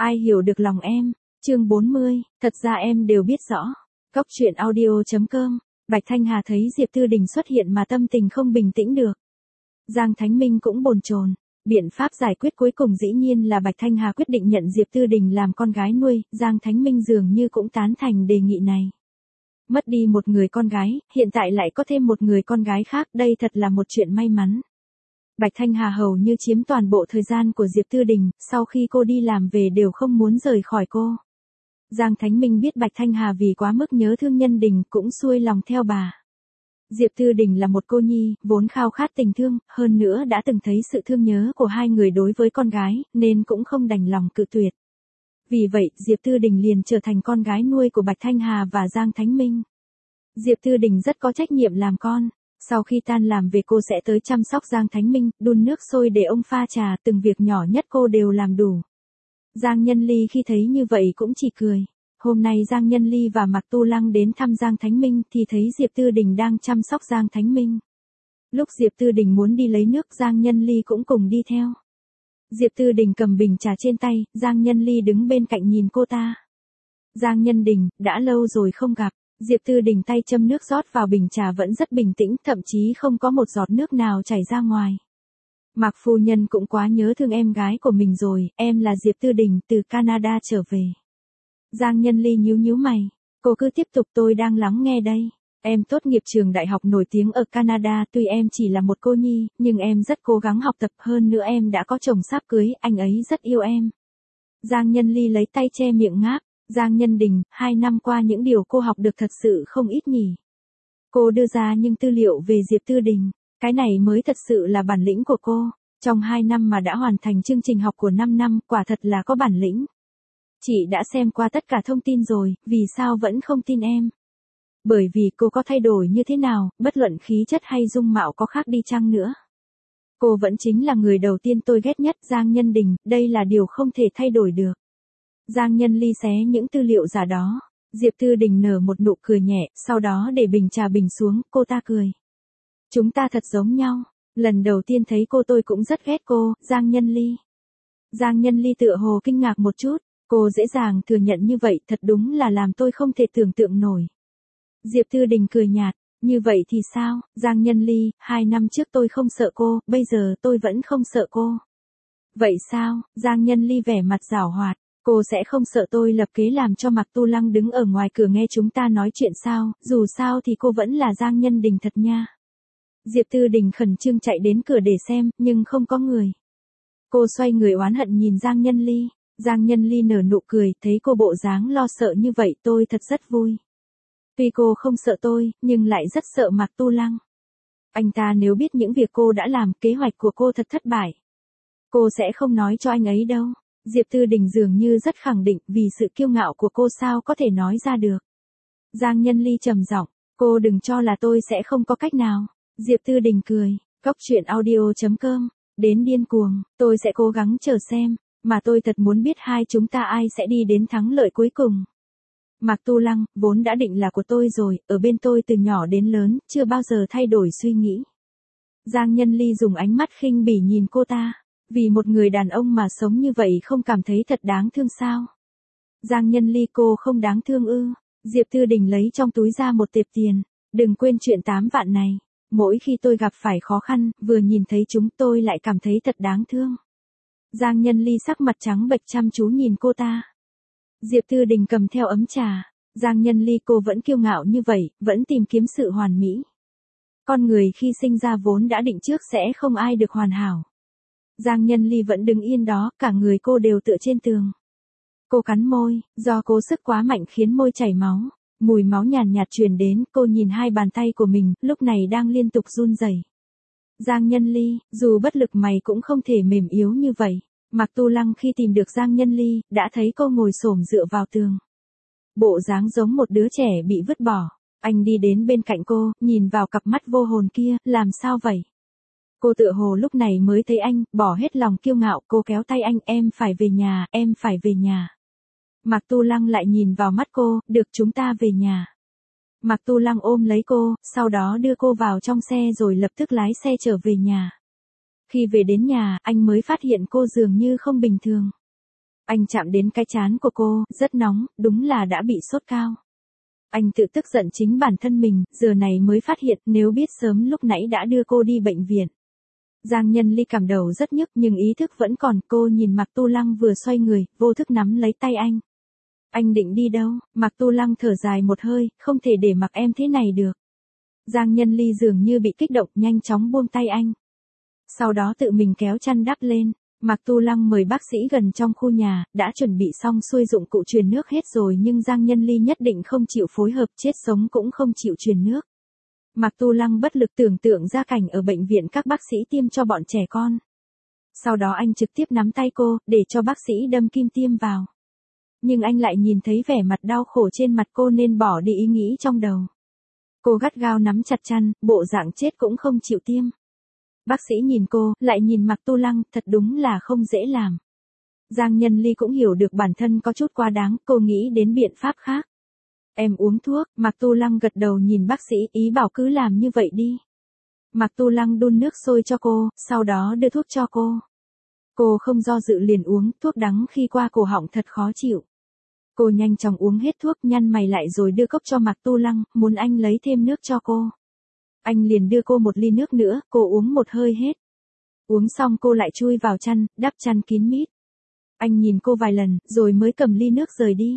Ai hiểu được lòng em? Chương 40, thật ra em đều biết rõ. Cóc truyện audio.com. Bạch Thanh Hà thấy Diệp Tư Đình xuất hiện mà tâm tình không bình tĩnh được. Giang Thánh Minh cũng bồn chồn. Biện pháp giải quyết cuối cùng dĩ nhiên là Bạch Thanh Hà quyết định nhận Diệp Tư Đình làm con gái nuôi, Giang Thánh Minh dường như cũng tán thành đề nghị này. Mất đi một người con gái, hiện tại lại có thêm một người con gái khác, đây thật là một chuyện may mắn. Bạch Thanh Hà hầu như chiếm toàn bộ thời gian của Diệp Tư Đình, sau khi cô đi làm về đều không muốn rời khỏi cô. Giang Thánh Minh biết Bạch Thanh Hà vì quá mức nhớ thương Nhân Đình cũng xuôi lòng theo bà. Diệp Tư Đình là một cô nhi, vốn khao khát tình thương, hơn nữa đã từng thấy sự thương nhớ của hai người đối với con gái, nên cũng không đành lòng cự tuyệt. Vì vậy, Diệp Tư Đình liền trở thành con gái nuôi của Bạch Thanh Hà và Giang Thánh Minh. Diệp Tư Đình rất có trách nhiệm làm con. Sau khi tan làm về cô sẽ tới chăm sóc Giang Thánh Minh, đun nước sôi để ông pha trà, từng việc nhỏ nhất cô đều làm đủ. Giang Nhân Ly khi thấy như vậy cũng chỉ cười. Hôm nay Giang Nhân Ly và Mạc Tu Lăng đến thăm Giang Thánh Minh thì thấy Diệp Tư Đình đang chăm sóc Giang Thánh Minh. Lúc Diệp Tư Đình muốn đi lấy nước, Giang Nhân Ly cũng cùng đi theo. Diệp Tư Đình cầm bình trà trên tay, Giang Nhân Ly đứng bên cạnh nhìn cô ta. Giang Nhân Đình, đã lâu rồi không gặp. Diệp Tư Đình tay châm nước rót vào bình trà vẫn rất bình tĩnh, thậm chí không có một giọt nước nào chảy ra ngoài. Mạc phu nhân cũng quá nhớ thương em gái của mình rồi, em là Diệp Tư Đình từ Canada trở về. Giang Nhân Ly nhíu nhíu mày, cô cứ tiếp tục, tôi đang lắng nghe đây. Em tốt nghiệp trường đại học nổi tiếng ở Canada, tuy em chỉ là một cô nhi, nhưng em rất cố gắng học tập, hơn nữa em đã có chồng sắp cưới, anh ấy rất yêu em. Giang Nhân Ly lấy tay che miệng ngáp. Giang Nhân Đình, 2 năm qua những điều cô học được thật sự không ít nhỉ. Cô đưa ra những tư liệu về Diệp Tư Đình, cái này mới thật sự là bản lĩnh của cô. Trong 2 năm mà đã hoàn thành chương trình học của 5 năm, quả thật là có bản lĩnh. Chị đã xem qua tất cả thông tin rồi, vì sao vẫn không tin em? Bởi vì cô có thay đổi như thế nào, bất luận khí chất hay dung mạo có khác đi chăng nữa. Cô vẫn chính là người đầu tiên tôi ghét nhất, Giang Nhân Đình, đây là điều không thể thay đổi được. Giang Nhân Ly xé những tư liệu giả đó. Diệp Tư Đình nở một nụ cười nhẹ, sau đó để bình trà bình xuống, cô ta cười. Chúng ta thật giống nhau. Lần đầu tiên thấy cô tôi cũng rất ghét cô, Giang Nhân Ly. Giang Nhân Ly tựa hồ kinh ngạc một chút, cô dễ dàng thừa nhận như vậy, thật đúng là làm tôi không thể tưởng tượng nổi. Diệp Tư Đình cười nhạt, như vậy thì sao, Giang Nhân Ly, 2 năm trước tôi không sợ cô, bây giờ tôi vẫn không sợ cô. Vậy sao, Giang Nhân Ly vẻ mặt giảo hoạt. Cô sẽ không sợ tôi lập kế làm cho Mạc Tu Lăng đứng ở ngoài cửa nghe chúng ta nói chuyện sao, dù sao thì cô vẫn là Giang Nhân Đình thật nha. Diệp Tư Đình khẩn trương chạy đến cửa để xem, nhưng không có người. Cô xoay người oán hận nhìn Giang Nhân Ly. Giang Nhân Ly nở nụ cười, thấy cô bộ dáng lo sợ như vậy tôi thật rất vui. Tuy cô không sợ tôi, nhưng lại rất sợ Mạc Tu Lăng. Anh ta nếu biết những việc cô đã làm, kế hoạch của cô thật thất bại. Cô sẽ không nói cho anh ấy đâu. Diệp Tư Đình dường như rất khẳng định, vì sự kiêu ngạo của cô sao có thể nói ra được. Giang Nhân Ly trầm giọng, cô đừng cho là tôi sẽ không có cách nào. Diệp Tư Đình cười, cóc truyện audio.com, đến điên cuồng, tôi sẽ cố gắng chờ xem, mà tôi thật muốn biết hai chúng ta ai sẽ đi đến thắng lợi cuối cùng. Mạc Tu Lăng, vốn đã định là của tôi rồi, ở bên tôi từ nhỏ đến lớn, chưa bao giờ thay đổi suy nghĩ. Giang Nhân Ly dùng ánh mắt khinh bỉ nhìn cô ta. Vì một người đàn ông mà sống như vậy không cảm thấy thật đáng thương sao? Giang Nhân Ly, cô không đáng thương ư? Diệp Tư Đình lấy trong túi ra một tệp tiền. Đừng quên chuyện 8 vạn này. Mỗi khi tôi gặp phải khó khăn, vừa nhìn thấy chúng tôi lại cảm thấy thật đáng thương. Giang Nhân Ly sắc mặt trắng bệch chăm chú nhìn cô ta. Diệp Tư Đình cầm theo ấm trà. Giang Nhân Ly, cô vẫn kiêu ngạo như vậy, vẫn tìm kiếm sự hoàn mỹ. Con người khi sinh ra vốn đã định trước sẽ không ai được hoàn hảo. Giang Nhân Ly vẫn đứng yên đó, cả người cô đều tựa trên tường. Cô cắn môi, do cố sức quá mạnh khiến môi chảy máu. Mùi máu nhàn nhạt truyền đến, cô nhìn hai bàn tay của mình, lúc này đang liên tục run rẩy. Giang Nhân Ly, dù bất lực mày cũng không thể mềm yếu như vậy. Mạc Tu Lăng khi tìm được Giang Nhân Ly, đã thấy cô ngồi xổm dựa vào tường. Bộ dáng giống một đứa trẻ bị vứt bỏ. Anh đi đến bên cạnh cô, nhìn vào cặp mắt vô hồn kia, làm sao vậy? Cô tựa hồ lúc này mới thấy anh, bỏ hết lòng kiêu ngạo, cô kéo tay anh, em phải về nhà, em phải về nhà. Mạc Tu Lăng lại nhìn vào mắt cô, được chúng ta về nhà. Mạc Tu Lăng ôm lấy cô, sau đó đưa cô vào trong xe rồi lập tức lái xe trở về nhà. Khi về đến nhà, anh mới phát hiện cô dường như không bình thường. Anh chạm đến cái trán của cô, rất nóng, đúng là đã bị sốt cao. Anh tự tức giận chính bản thân mình, giờ này mới phát hiện nếu biết sớm lúc nãy đã đưa cô đi bệnh viện. Giang Nhân Ly cảm đầu rất nhức nhưng ý thức vẫn còn, cô nhìn Mạc Tu Lăng vừa xoay người, vô thức nắm lấy tay anh. Anh định đi đâu? Mạc Tu Lăng thở dài một hơi, không thể để mặc em thế này được. Giang Nhân Ly dường như bị kích động, nhanh chóng buông tay anh. Sau đó tự mình kéo chăn đắp lên. Mạc Tu Lăng mời bác sĩ gần trong khu nhà, đã chuẩn bị xong xuôi dụng cụ truyền nước hết rồi nhưng Giang Nhân Ly nhất định không chịu phối hợp, chết sống cũng không chịu truyền nước. Mạc Tu Lăng bất lực tưởng tượng ra cảnh ở bệnh viện các bác sĩ tiêm cho bọn trẻ con. Sau đó anh trực tiếp nắm tay cô, để cho bác sĩ đâm kim tiêm vào. Nhưng anh lại nhìn thấy vẻ mặt đau khổ trên mặt cô nên bỏ đi ý nghĩ trong đầu. Cô gắt gao nắm chặt chăn, bộ dạng chết cũng không chịu tiêm. Bác sĩ nhìn cô, lại nhìn Mạc Tu Lăng, thật đúng là không dễ làm. Giang Nhân Ly cũng hiểu được bản thân có chút quá đáng, cô nghĩ đến biện pháp khác. Em uống thuốc, Mạc Tu Lăng gật đầu nhìn bác sĩ, ý bảo cứ làm như vậy đi. Mạc Tu Lăng đun nước sôi cho cô, sau đó đưa thuốc cho cô. Cô không do dự liền uống, thuốc đắng khi qua cổ họng thật khó chịu. Cô nhanh chóng uống hết thuốc, nhăn mày lại rồi đưa cốc cho Mạc Tu Lăng, muốn anh lấy thêm nước cho cô. Anh liền đưa cô một ly nước nữa, cô uống một hơi hết. Uống xong cô lại chui vào chăn, đắp chăn kín mít. Anh nhìn cô vài lần, rồi mới cầm ly nước rời đi.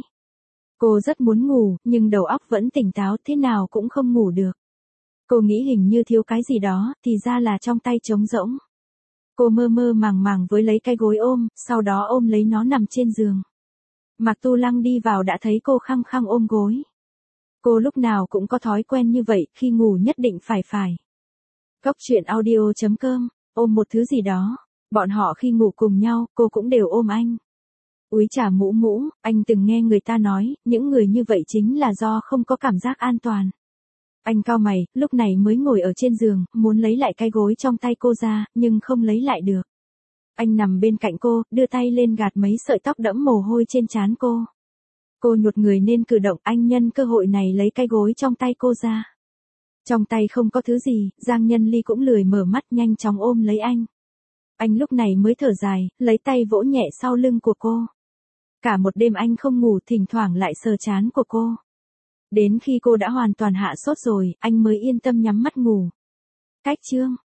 Cô rất muốn ngủ, nhưng đầu óc vẫn tỉnh táo, thế nào cũng không ngủ được. Cô nghĩ hình như thiếu cái gì đó, thì ra là trong tay trống rỗng. Cô mơ mơ màng màng với lấy cái gối ôm, sau đó ôm lấy nó nằm trên giường. Mạc Tu Lăng đi vào đã thấy cô khăng khăng ôm gối. Cô lúc nào cũng có thói quen như vậy, khi ngủ nhất định phải. Góc truyện audio.com, ôm một thứ gì đó. Bọn họ khi ngủ cùng nhau, cô cũng đều ôm anh. Úi chà mũ mũ, anh từng nghe người ta nói, những người như vậy chính là do không có cảm giác an toàn. Anh cau mày, lúc này mới ngồi ở trên giường, muốn lấy lại cái gối trong tay cô ra, nhưng không lấy lại được. Anh nằm bên cạnh cô, đưa tay lên gạt mấy sợi tóc đẫm mồ hôi trên trán cô. Cô nhột người nên cử động, anh nhân cơ hội này lấy cái gối trong tay cô ra. Trong tay không có thứ gì, Giang Nhân Ly cũng lười mở mắt, nhanh chóng ôm lấy anh. Anh lúc này mới thở dài, lấy tay vỗ nhẹ sau lưng của cô. Cả một đêm anh không ngủ, thỉnh thoảng lại sờ trán của cô. Đến khi cô đã hoàn toàn hạ sốt rồi, anh mới yên tâm nhắm mắt ngủ. Cách chương